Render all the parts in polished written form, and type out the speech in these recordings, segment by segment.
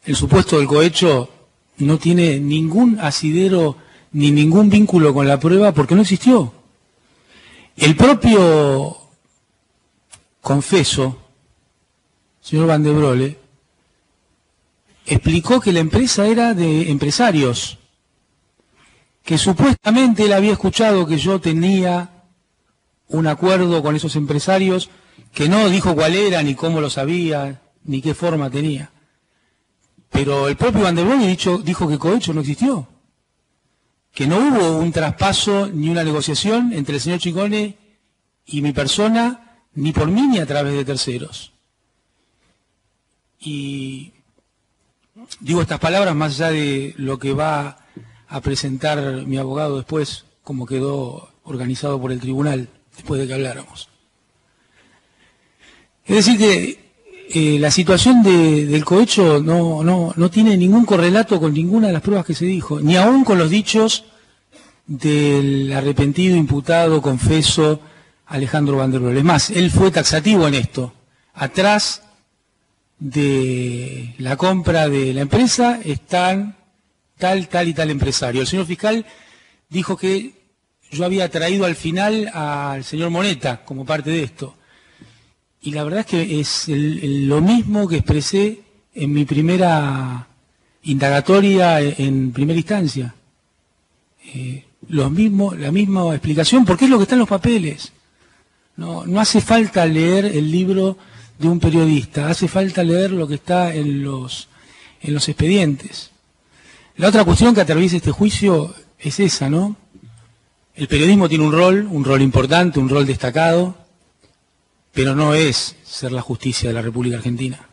el supuesto del cohecho no tiene ningún asidero ni ningún vínculo con la prueba porque no existió. El propio confeso, señor Van der Broele, explicó que la empresa era de empresarios, que supuestamente él había escuchado que yo tenía un acuerdo con esos empresarios, que no dijo cuál era, ni cómo lo sabía, ni qué forma tenía. Pero el propio Van der Broele dijo que cohecho no existió, que no hubo un traspaso ni una negociación entre el señor Ciccone y mi persona, ni por mí ni a través de terceros. Y digo estas palabras más allá de lo que va a presentar mi abogado después, como quedó organizado por el tribunal, después de que habláramos. Es decir que la situación del cohecho no tiene ningún correlato con ninguna de las pruebas que se dijo, ni aún con los dichos del arrepentido, imputado, confeso Alejandro Van der Broele. Es más, él fue taxativo en esto. Atrás de la compra de la empresa están tal y tal empresario. El señor fiscal dijo que yo había traído al final al señor Moneta como parte de esto. Y la verdad es que es lo mismo que expresé en mi primera indagatoria en primera instancia. La misma explicación, porque es lo que está en los papeles. No hace falta leer el libro de un periodista, hace falta leer lo que está en los expedientes. La otra cuestión que atraviesa este juicio es esa, ¿no? El periodismo tiene un rol importante, un rol destacado, pero no es ser la justicia de la República Argentina.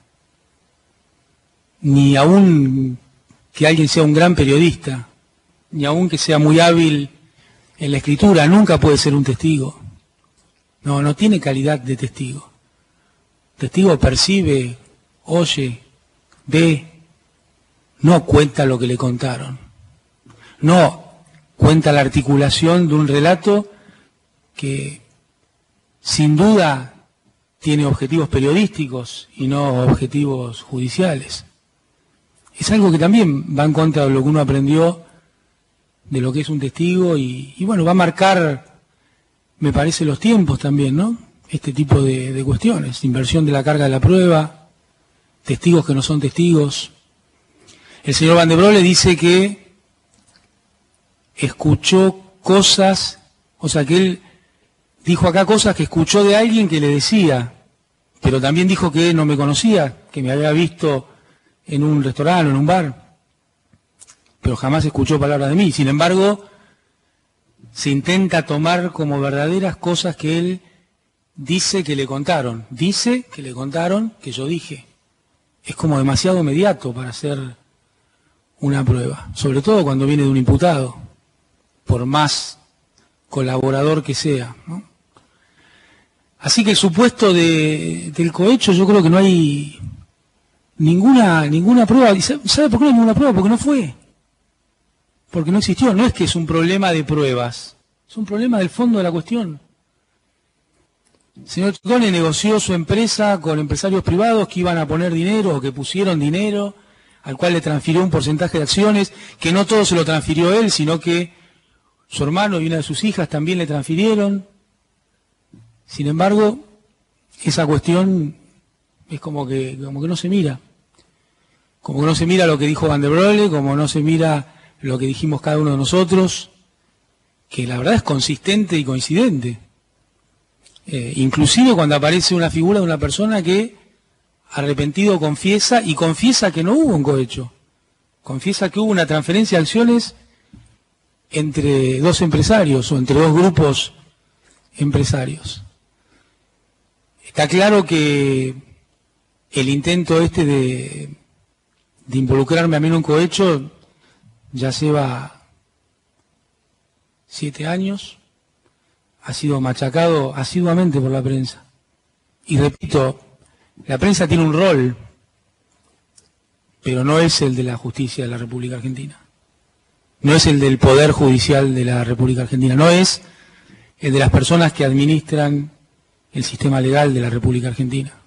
Ni aún que alguien sea un gran periodista, ni aún que sea muy hábil en la escritura, nunca puede ser un testigo. No tiene calidad de testigo. Testigo percibe, oye, ve, no cuenta lo que le contaron. No cuenta la articulación de un relato que sin duda tiene objetivos periodísticos y no objetivos judiciales. Es algo que también va en contra de lo que uno aprendió de lo que es un testigo y bueno, va a marcar, me parece, los tiempos también, ¿no? Este tipo de cuestiones, inversión de la carga de la prueba, testigos que no son testigos. El señor Van der Broele dice que escuchó cosas, o sea que él dijo acá cosas que escuchó de alguien que le decía, pero también dijo que no me conocía, que me había visto en un restaurante o en un bar, pero jamás escuchó palabras de mí. Sin embargo, se intenta tomar como verdaderas cosas que él dice que le contaron. Dice que le contaron que yo dije. Es como demasiado inmediato para hacer una prueba, sobre todo cuando viene de un imputado, por más colaborador que sea, ¿no? Así que el supuesto del cohecho, yo creo que no hay ninguna prueba. ¿Sabe por qué no hay ninguna prueba? Porque no fue. Porque no existió. No es que es un problema de pruebas, es un problema del fondo de la cuestión. El señor Ciccone negoció su empresa con empresarios privados que iban a poner dinero o que pusieron dinero, al cual le transfirió un porcentaje de acciones, que no todo se lo transfirió él, sino que su hermano y una de sus hijas también le transfirieron. Sin embargo, esa cuestión es como que no se mira. Como que no se mira lo que dijo Van der Broele, como no se mira lo que dijimos cada uno de nosotros, que la verdad es consistente y coincidente. Inclusive cuando aparece una figura de una persona que arrepentido confiesa, y confiesa que no hubo un cohecho. Confiesa que hubo una transferencia de acciones entre dos empresarios o entre dos grupos empresarios. Está claro que el intento de involucrarme a mí en un cohecho ya lleva 7 años, ha sido machacado asiduamente por la prensa. Y repito, la prensa tiene un rol, pero no es el de la justicia de la República Argentina. No es el del Poder Judicial de la República Argentina. No es el de las personas que administran el sistema legal de la República Argentina.